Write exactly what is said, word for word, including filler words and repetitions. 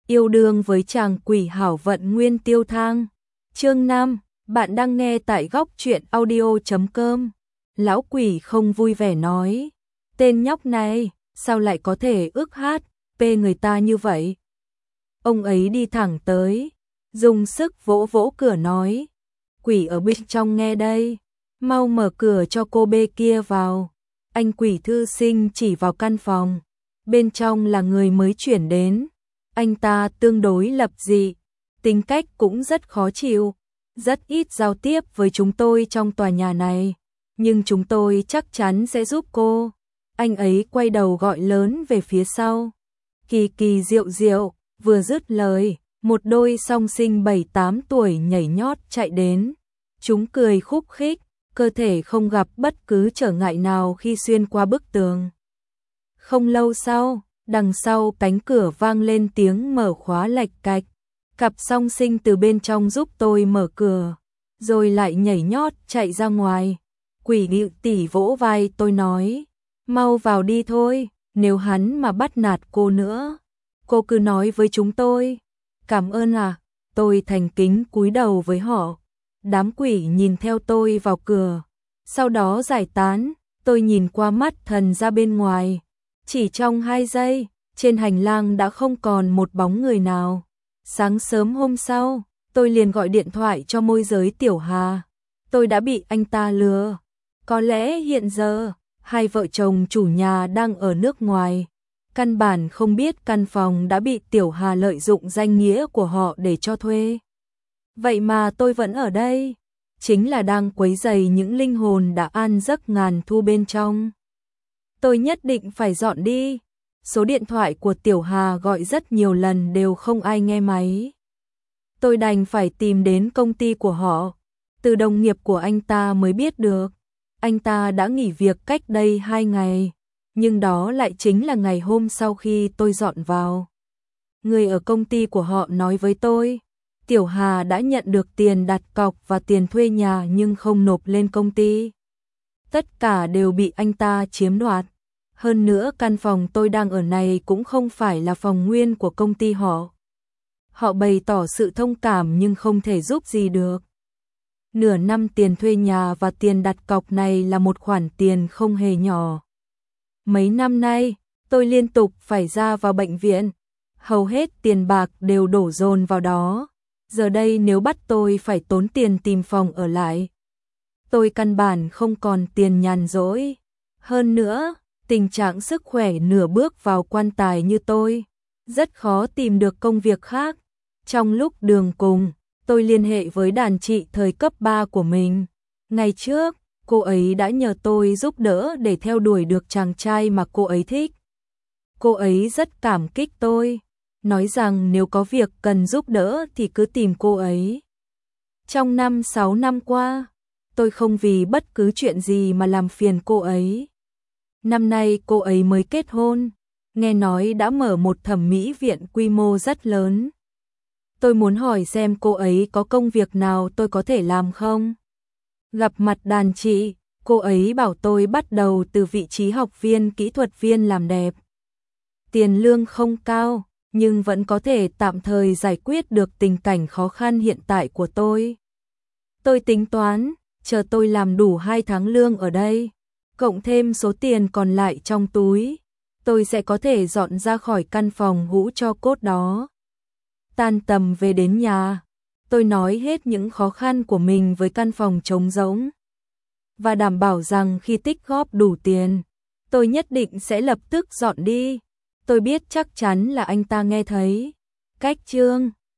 Yêu đương với chàng quỷ hảo vận Nguyên Tiêu Thang. Chương năm, bạn đang nghe tại góc truyện audio chấm com. Lão quỷ không vui vẻ nói, tên nhóc này, sao lại có thể ức hát, pê người ta như vậy? Ông ấy đi thẳng tới, dùng sức vỗ vỗ cửa nói, quỷ ở bên trong nghe đây, mau mở cửa cho cô bê kia vào. Anh quỷ thư sinh chỉ vào căn phòng, bên trong là người mới chuyển đến. Anh ta tương đối lập dị, tính cách cũng rất khó chịu, rất ít giao tiếp với chúng tôi trong tòa nhà này, nhưng chúng tôi chắc chắn sẽ giúp cô. Anh ấy quay đầu gọi lớn về phía sau. Kỳ kỳ diệu diệu, vừa dứt lời, một đôi song sinh bảy tám tuổi nhảy nhót chạy đến. Chúng cười khúc khích, cơ thể không gặp bất cứ trở ngại nào khi xuyên qua bức tường. Không lâu sau, đằng sau cánh cửa vang lên tiếng mở khóa lạch cạch. Cặp song sinh từ bên trong giúp tôi mở cửa, rồi lại nhảy nhót chạy ra ngoài. Quỷ điệu tỉ vỗ vai tôi nói, mau vào đi thôi, nếu hắn mà bắt nạt cô nữa, cô cứ nói với chúng tôi. Cảm ơn à, tôi thành kính cúi đầu với họ. Đám quỷ nhìn theo tôi vào cửa, sau đó giải tán. Tôi nhìn qua mắt thần ra bên ngoài. Chỉ trong hai giây, trên hành lang đã không còn một bóng người nào. Sáng sớm hôm sau, tôi liền gọi điện thoại cho môi giới Tiểu Hà. Tôi đã bị anh ta lừa. Có lẽ hiện giờ, hai vợ chồng chủ nhà đang ở nước ngoài. Căn bản không biết căn phòng đã bị Tiểu Hà lợi dụng danh nghĩa của họ để cho thuê. Vậy mà tôi vẫn ở đây, chính là đang quấy rầy những linh hồn đã an giấc ngàn thu bên trong. Tôi nhất định phải dọn đi. Số điện thoại của Tiểu Hà gọi rất nhiều lần đều không ai nghe máy. Tôi đành phải tìm đến công ty của họ. Từ đồng nghiệp của anh ta mới biết được, anh ta đã nghỉ việc cách đây hai ngày, nhưng đó lại chính là ngày hôm sau khi tôi dọn vào. Người ở công ty của họ nói với tôi, Tiểu Hà đã nhận được tiền đặt cọc và tiền thuê nhà nhưng không nộp lên công ty. Tất cả đều bị anh ta chiếm đoạt. Hơn nữa căn phòng tôi đang ở này cũng không phải là phòng nguyên của công ty họ. Họ bày tỏ sự thông cảm nhưng không thể giúp gì được. Nửa năm tiền thuê nhà và tiền đặt cọc này là một khoản tiền không hề nhỏ. Mấy năm nay, tôi liên tục phải ra vào bệnh viện. Hầu hết tiền bạc đều đổ dồn vào đó. Giờ đây nếu bắt tôi phải tốn tiền tìm phòng ở lại, tôi căn bản không còn tiền nhàn rỗi. Hơn nữa, tình trạng sức khỏe nửa bước vào quan tài như tôi, rất khó tìm được công việc khác. Trong lúc đường cùng, tôi liên hệ với đàn chị thời cấp ba của mình. Ngày trước, cô ấy đã nhờ tôi giúp đỡ để theo đuổi được chàng trai mà cô ấy thích. Cô ấy rất cảm kích tôi, nói rằng nếu có việc cần giúp đỡ thì cứ tìm cô ấy. Trong năm sáu năm qua, tôi không vì bất cứ chuyện gì mà làm phiền cô ấy. Năm nay cô ấy mới kết hôn, nghe nói đã mở một thẩm mỹ viện quy mô rất lớn. Tôi muốn hỏi xem cô ấy có công việc nào tôi có thể làm không? Gặp mặt đàn chị, cô ấy bảo tôi bắt đầu từ vị trí học viên kỹ thuật viên làm đẹp. Tiền lương không cao, nhưng vẫn có thể tạm thời giải quyết được tình cảnh khó khăn hiện tại của tôi. Tôi tính toán, chờ tôi làm đủ hai tháng lương ở đây, cộng thêm số tiền còn lại trong túi, tôi sẽ có thể dọn ra khỏi căn phòng hũ tro cốt đó. Tan tầm về đến nhà, tôi nói hết những khó khăn của mình với căn phòng trống rỗng và đảm bảo rằng khi tích góp đủ tiền, tôi nhất định sẽ lập tức dọn đi. Tôi biết chắc chắn là anh ta nghe thấy. Cách chương